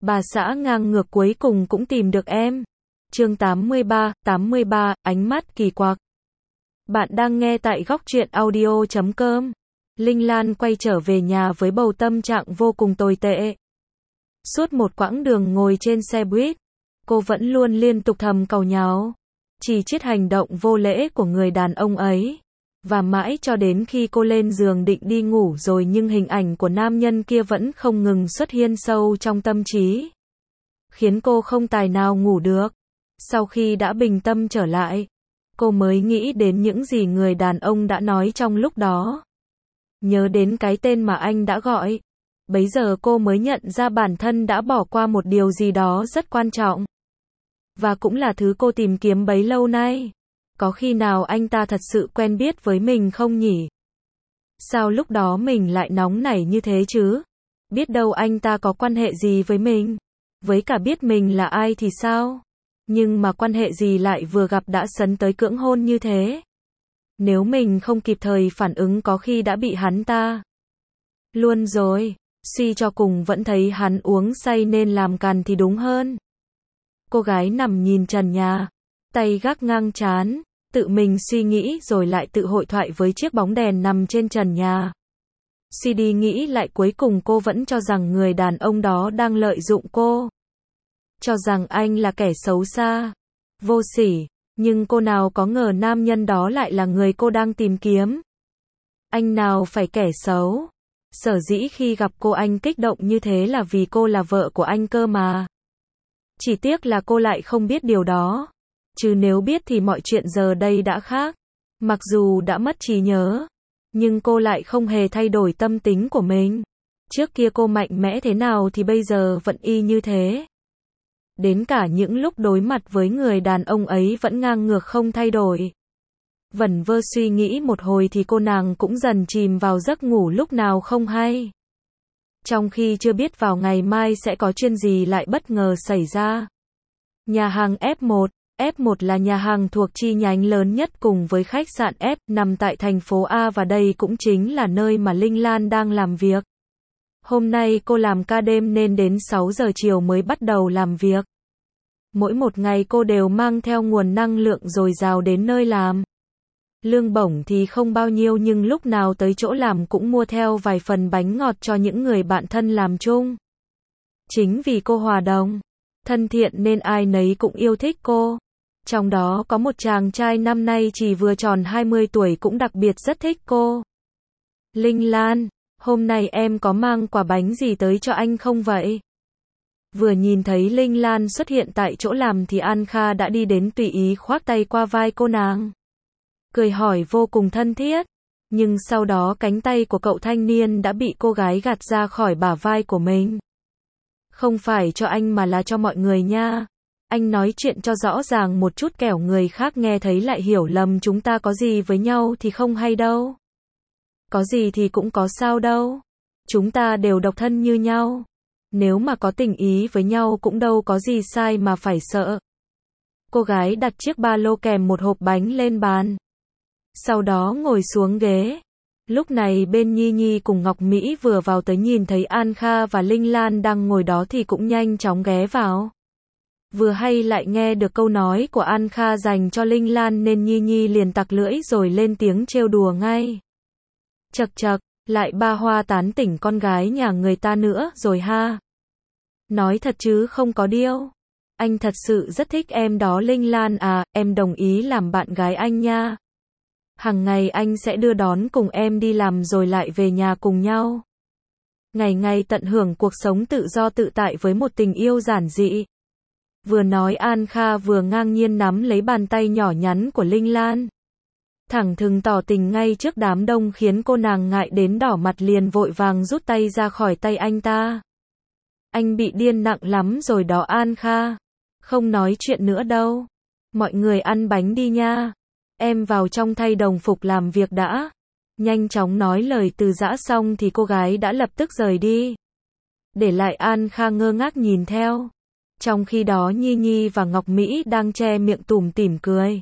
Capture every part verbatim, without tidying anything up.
Bà xã ngang ngược cuối cùng cũng tìm được em. Chương tám mươi ba, tám mươi ba, ánh mắt kỳ quặc. Bạn đang nghe tại góc truyện audio chấm com. Linh Lan quay trở về nhà với bầu tâm trạng vô cùng tồi tệ. Suốt một quãng đường ngồi trên xe buýt, cô vẫn luôn liên tục thầm càu nhàu, chỉ trích hành động vô lễ của người đàn ông ấy. Và mãi cho đến khi cô lên giường định đi ngủ rồi nhưng hình ảnh của nam nhân kia vẫn không ngừng xuất hiện sâu trong tâm trí, khiến cô không tài nào ngủ được. Sau khi đã bình tâm trở lại, cô mới nghĩ đến những gì người đàn ông đã nói trong lúc đó. Nhớ đến cái tên mà anh đã gọi. Bấy giờ cô mới nhận ra bản thân đã bỏ qua một điều gì đó rất quan trọng. Và cũng là thứ cô tìm kiếm bấy lâu nay. Có khi nào anh ta thật sự quen biết với mình không nhỉ? Sao lúc đó mình lại nóng nảy như thế chứ? Biết đâu anh ta có quan hệ gì với mình? Với cả biết mình là ai thì sao? Nhưng mà quan hệ gì lại vừa gặp đã sấn tới cưỡng hôn như thế? Nếu mình không kịp thời phản ứng có khi đã bị hắn ta luôn rồi. Suy cho cùng vẫn thấy hắn uống say nên làm càn thì đúng hơn. Cô gái nằm nhìn trần nhà, tay gác ngang trán, tự mình suy nghĩ rồi lại tự hội thoại với chiếc bóng đèn nằm trên trần nhà. Suy đi nghĩ lại cuối cùng cô vẫn cho rằng người đàn ông đó đang lợi dụng cô. Cho rằng anh là kẻ xấu xa, vô sỉ, nhưng cô nào có ngờ nam nhân đó lại là người cô đang tìm kiếm. Anh nào phải kẻ xấu. Sở dĩ khi gặp cô anh kích động như thế là vì cô là vợ của anh cơ mà. Chỉ tiếc là cô lại không biết điều đó. Chứ nếu biết thì mọi chuyện giờ đây đã khác. Mặc dù đã mất trí nhớ, nhưng cô lại không hề thay đổi tâm tính của mình. Trước kia cô mạnh mẽ thế nào thì bây giờ vẫn y như thế. Đến cả những lúc đối mặt với người đàn ông ấy vẫn ngang ngược không thay đổi. Vẩn vơ suy nghĩ một hồi thì cô nàng cũng dần chìm vào giấc ngủ lúc nào không hay. Trong khi chưa biết vào ngày mai sẽ có chuyện gì lại bất ngờ xảy ra. Nhà hàng ép một. ép một là nhà hàng thuộc chi nhánh lớn nhất cùng với khách sạn F, nằm tại thành phố A và đây cũng chính là nơi mà Linh Lan đang làm việc. Hôm nay cô làm ca đêm nên đến sáu giờ chiều mới bắt đầu làm việc. Mỗi một ngày cô đều mang theo nguồn năng lượng dồi dào đến nơi làm. Lương bổng thì không bao nhiêu nhưng lúc nào tới chỗ làm cũng mua theo vài phần bánh ngọt cho những người bạn thân làm chung. Chính vì cô hòa đồng, thân thiện nên ai nấy cũng yêu thích cô. Trong đó có một chàng trai năm nay chỉ vừa tròn hai mươi tuổi cũng đặc biệt rất thích cô. Linh Lan, hôm nay em có mang quả bánh gì tới cho anh không vậy? Vừa nhìn thấy Linh Lan xuất hiện tại chỗ làm thì An Kha đã đi đến tùy ý khoác tay qua vai cô nàng. Cười hỏi vô cùng thân thiết. Nhưng sau đó cánh tay của cậu thanh niên đã bị cô gái gạt ra khỏi bả vai của mình. Không phải cho anh mà là cho mọi người nha. Anh nói chuyện cho rõ ràng một chút kẻo người khác nghe thấy lại hiểu lầm chúng ta có gì với nhau thì không hay đâu. Có gì thì cũng có sao đâu. Chúng ta đều độc thân như nhau. Nếu mà có tình ý với nhau cũng đâu có gì sai mà phải sợ. Cô gái đặt chiếc ba lô kèm một hộp bánh lên bàn. Sau đó ngồi xuống ghế. Lúc này bên Nhi Nhi cùng Ngọc Mỹ vừa vào tới nhìn thấy An Kha và Linh Lan đang ngồi đó thì cũng nhanh chóng ghé vào. Vừa hay lại nghe được câu nói của An Kha dành cho Linh Lan nên Nhi Nhi liền tặc lưỡi rồi lên tiếng trêu đùa ngay. Chậc chậc, lại ba hoa tán tỉnh con gái nhà người ta nữa rồi ha. Nói thật chứ không có điêu. Anh thật sự rất thích em đó Linh Lan à, em đồng ý làm bạn gái anh nha. Hằng ngày anh sẽ đưa đón cùng em đi làm rồi lại về nhà cùng nhau. Ngày ngày tận hưởng cuộc sống tự do tự tại với một tình yêu giản dị. Vừa nói An Kha vừa ngang nhiên nắm lấy bàn tay nhỏ nhắn của Linh Lan. Thẳng thừng tỏ tình ngay trước đám đông khiến cô nàng ngại đến đỏ mặt liền vội vàng rút tay ra khỏi tay anh ta. Anh bị điên nặng lắm rồi đó An Kha. Không nói chuyện nữa đâu. Mọi người ăn bánh đi nha. Em vào trong thay đồng phục làm việc đã. Nhanh chóng nói lời từ giã xong thì cô gái đã lập tức rời đi. Để lại An Kha ngơ ngác nhìn theo. Trong khi đó Nhi Nhi và Ngọc Mỹ đang che miệng tủm tỉm cười.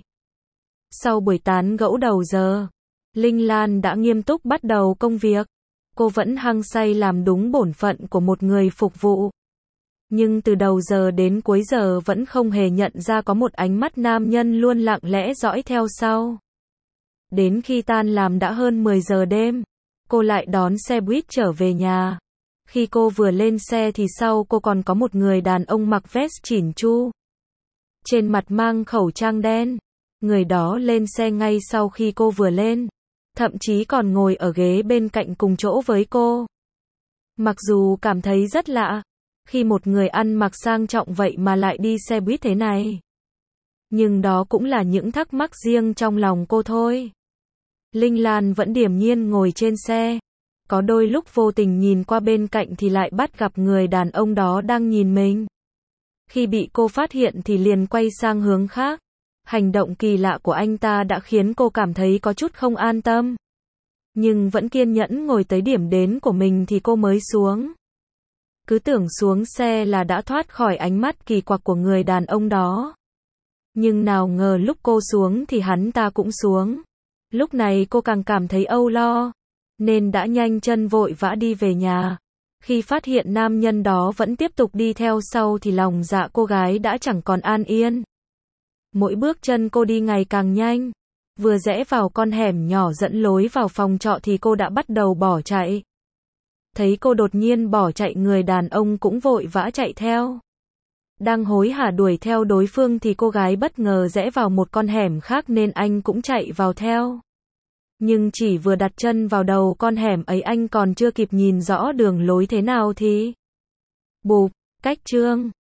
Sau buổi tán gẫu đầu giờ, Linh Lan đã nghiêm túc bắt đầu công việc. Cô vẫn hăng say làm đúng bổn phận của một người phục vụ. Nhưng từ đầu giờ đến cuối giờ vẫn không hề nhận ra có một ánh mắt nam nhân luôn lặng lẽ dõi theo sau. Đến khi tan làm đã hơn mười giờ đêm, cô lại đón xe buýt trở về nhà. Khi cô vừa lên xe thì sau cô còn có một người đàn ông mặc vest chỉn chu, trên mặt mang khẩu trang đen. Người đó lên xe ngay sau khi cô vừa lên, thậm chí còn ngồi ở ghế bên cạnh cùng chỗ với cô. Mặc dù cảm thấy rất lạ, khi một người ăn mặc sang trọng vậy mà lại đi xe buýt thế này. Nhưng đó cũng là những thắc mắc riêng trong lòng cô thôi. Linh Lan vẫn điềm nhiên ngồi trên xe. Có đôi lúc vô tình nhìn qua bên cạnh thì lại bắt gặp người đàn ông đó đang nhìn mình. Khi bị cô phát hiện thì liền quay sang hướng khác. Hành động kỳ lạ của anh ta đã khiến cô cảm thấy có chút không an tâm. Nhưng vẫn kiên nhẫn ngồi tới điểm đến của mình thì cô mới xuống. Cứ tưởng xuống xe là đã thoát khỏi ánh mắt kỳ quặc của người đàn ông đó. Nhưng nào ngờ lúc cô xuống thì hắn ta cũng xuống. Lúc này cô càng cảm thấy âu lo, nên đã nhanh chân vội vã đi về nhà. Khi phát hiện nam nhân đó vẫn tiếp tục đi theo sau thì lòng dạ cô gái đã chẳng còn an yên. Mỗi bước chân cô đi ngày càng nhanh. Vừa rẽ vào con hẻm nhỏ dẫn lối vào phòng trọ thì cô đã bắt đầu bỏ chạy. Thấy cô đột nhiên bỏ chạy, người đàn ông cũng vội vã chạy theo. Đang hối hả đuổi theo đối phương thì cô gái bất ngờ rẽ vào một con hẻm khác nên anh cũng chạy vào theo. Nhưng chỉ vừa đặt chân vào đầu con hẻm ấy anh còn chưa kịp nhìn rõ đường lối thế nào thì bụp, cách chương.